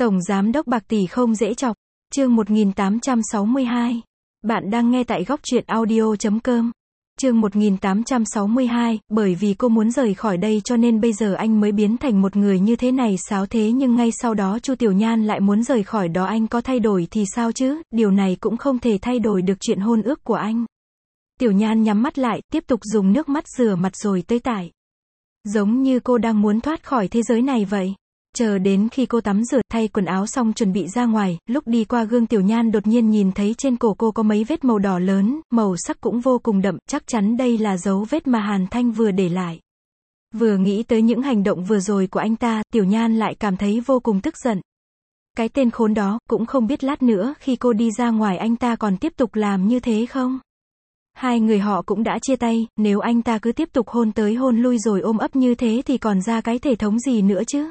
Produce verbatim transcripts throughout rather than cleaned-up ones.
Tổng giám đốc bạc tỷ không dễ chọc. Chương một nghìn tám trăm sáu mươi hai. Bạn đang nghe tại góc truyện audio chấm com. Chương một nghìn tám trăm sáu mươi hai, bởi vì cô muốn rời khỏi đây cho nên bây giờ anh mới biến thành một người như thế này sáo thế nhưng ngay sau đó Chu Tiểu Nhan lại muốn rời khỏi đó, anh có thay đổi thì sao chứ, điều này cũng không thể thay đổi được chuyện hôn ước của anh. Tiểu Nhan nhắm mắt lại, tiếp tục dùng nước mắt rửa mặt rồi tơi tải. Giống như cô đang muốn thoát khỏi thế giới này vậy. Chờ đến khi cô tắm rửa, thay quần áo xong chuẩn bị ra ngoài, lúc đi qua gương Tiểu Nhan đột nhiên nhìn thấy trên cổ cô có mấy vết màu đỏ lớn, màu sắc cũng vô cùng đậm, chắc chắn đây là dấu vết mà Hàn Thanh vừa để lại. Vừa nghĩ tới những hành động vừa rồi của anh ta, Tiểu Nhan lại cảm thấy vô cùng tức giận. Cái tên khốn đó, cũng không biết lát nữa khi cô đi ra ngoài anh ta còn tiếp tục làm như thế không? Hai người họ cũng đã chia tay, nếu anh ta cứ tiếp tục hôn tới hôn lui rồi ôm ấp như thế thì còn ra cái thể thống gì nữa chứ?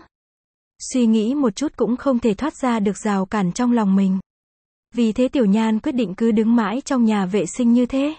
Suy nghĩ một chút cũng không thể thoát ra được rào cản trong lòng mình. Vì thế Tiểu Nhan quyết định cứ đứng mãi trong nhà vệ sinh như thế.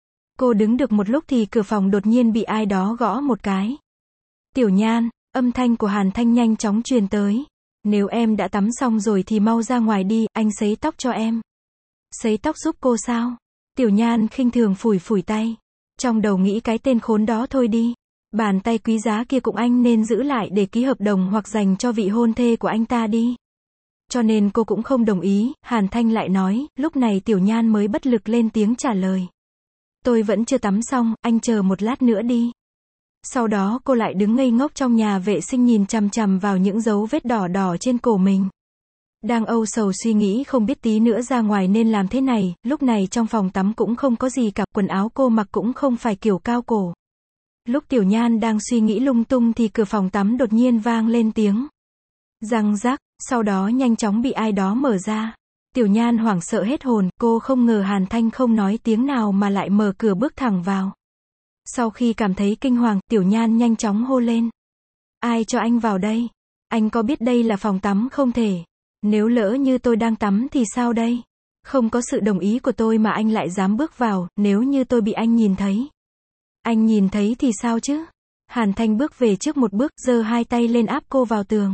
Cô đứng được một lúc thì cửa phòng đột nhiên bị ai đó gõ một cái. Tiểu Nhan, âm thanh của Hàn Thanh nhanh chóng truyền tới. Nếu em đã tắm xong rồi thì mau ra ngoài đi, anh sấy tóc cho em. Sấy tóc giúp cô sao? Tiểu Nhan khinh thường phủi phủi tay. Trong đầu nghĩ cái tên khốn đó thôi đi. Bàn tay quý giá kia cũng anh nên giữ lại để ký hợp đồng hoặc dành cho vị hôn thê của anh ta đi. Cho nên cô cũng không đồng ý, Hàn Thanh lại nói, lúc này Tiểu Nhan mới bất lực lên tiếng trả lời. Tôi vẫn chưa tắm xong, anh chờ một lát nữa đi. Sau đó cô lại đứng ngây ngốc trong nhà vệ sinh nhìn chằm chằm vào những dấu vết đỏ đỏ trên cổ mình. Đang âu sầu suy nghĩ không biết tí nữa ra ngoài nên làm thế này, lúc này trong phòng tắm cũng không có gì cả, quần áo cô mặc cũng không phải kiểu cao cổ. Lúc Tiểu Nhan đang suy nghĩ lung tung thì cửa phòng tắm đột nhiên vang lên tiếng răng rắc, sau đó nhanh chóng bị ai đó mở ra. Tiểu Nhan hoảng sợ hết hồn, cô không ngờ Hàn Thanh không nói tiếng nào mà lại mở cửa bước thẳng vào. Sau khi cảm thấy kinh hoàng, Tiểu Nhan nhanh chóng hô lên. Ai cho anh vào đây? Anh có biết đây là phòng tắm không thể? Nếu lỡ như tôi đang tắm thì sao đây? Không có sự đồng ý của tôi mà anh lại dám bước vào, nếu như tôi bị anh nhìn thấy. Anh nhìn thấy thì sao chứ? Hàn Thanh bước về trước một bước, giơ hai tay lên áp cô vào tường.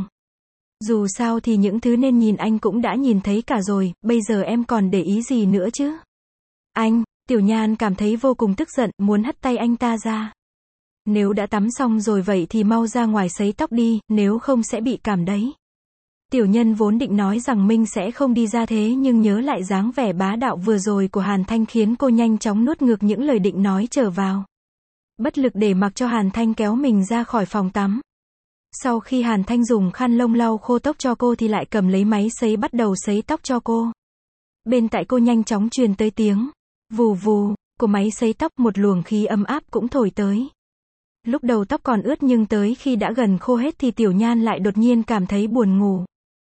Dù sao thì những thứ nên nhìn anh cũng đã nhìn thấy cả rồi, bây giờ em còn để ý gì nữa chứ? Anh, Tiểu Nhan cảm thấy vô cùng tức giận, muốn hất tay anh ta ra. Nếu đã tắm xong rồi vậy thì mau ra ngoài sấy tóc đi, nếu không sẽ bị cảm đấy. Tiểu Nhân vốn định nói rằng Minh sẽ không đi ra thế nhưng nhớ lại dáng vẻ bá đạo vừa rồi của Hàn Thanh khiến cô nhanh chóng nuốt ngược những lời định nói trở vào. Bất lực để mặc cho Hàn Thanh kéo mình ra khỏi phòng tắm. Sau khi Hàn Thanh dùng khăn lông lau khô tóc cho cô thì lại cầm lấy máy sấy bắt đầu sấy tóc cho cô. Bên tai cô nhanh chóng truyền tới tiếng vù vù của máy sấy tóc, một luồng khí ấm áp cũng thổi tới. Lúc đầu tóc còn ướt nhưng tới khi đã gần khô hết thì Tiểu Nhan lại đột nhiên cảm thấy buồn ngủ.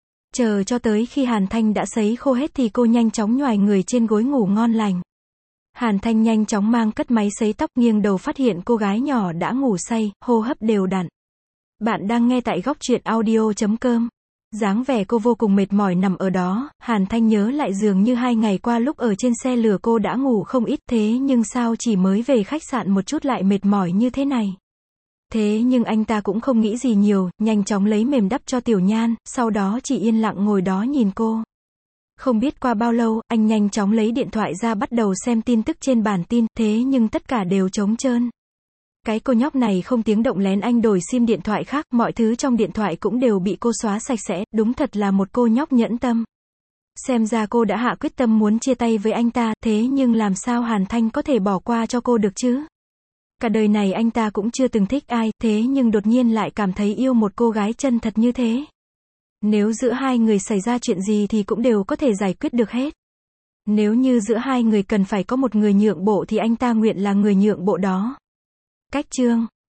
Chờ cho tới khi Hàn Thanh đã sấy khô hết thì cô nhanh chóng nhoài người trên gối ngủ ngon lành. Hàn Thanh nhanh chóng mang cất máy sấy tóc, nghiêng đầu phát hiện cô gái nhỏ đã ngủ say, hô hấp đều đặn. Bạn đang nghe tại góc truyện audio chấm com. Dáng vẻ cô vô cùng mệt mỏi nằm ở đó, Hàn Thanh nhớ lại dường như hai ngày qua lúc ở trên xe lửa cô đã ngủ không ít, thế nhưng sao chỉ mới về khách sạn một chút lại mệt mỏi như thế này. Thế nhưng anh ta cũng không nghĩ gì nhiều, nhanh chóng lấy mềm đắp cho Tiểu Nhan, sau đó chỉ yên lặng ngồi đó nhìn cô. Không biết qua bao lâu, anh nhanh chóng lấy điện thoại ra bắt đầu xem tin tức trên bản tin, thế nhưng tất cả đều trống trơn. Cái cô nhóc này không tiếng động lén anh đổi sim điện thoại khác, mọi thứ trong điện thoại cũng đều bị cô xóa sạch sẽ, đúng thật là một cô nhóc nhẫn tâm. Xem ra cô đã hạ quyết tâm muốn chia tay với anh ta, thế nhưng làm sao Hàn Thanh có thể bỏ qua cho cô được chứ? Cả đời này anh ta cũng chưa từng thích ai, thế nhưng đột nhiên lại cảm thấy yêu một cô gái chân thật như thế. Nếu giữa hai người xảy ra chuyện gì thì cũng đều có thể giải quyết được hết. Nếu như giữa hai người cần phải có một người nhượng bộ thì anh ta nguyện là người nhượng bộ đó. Cách chương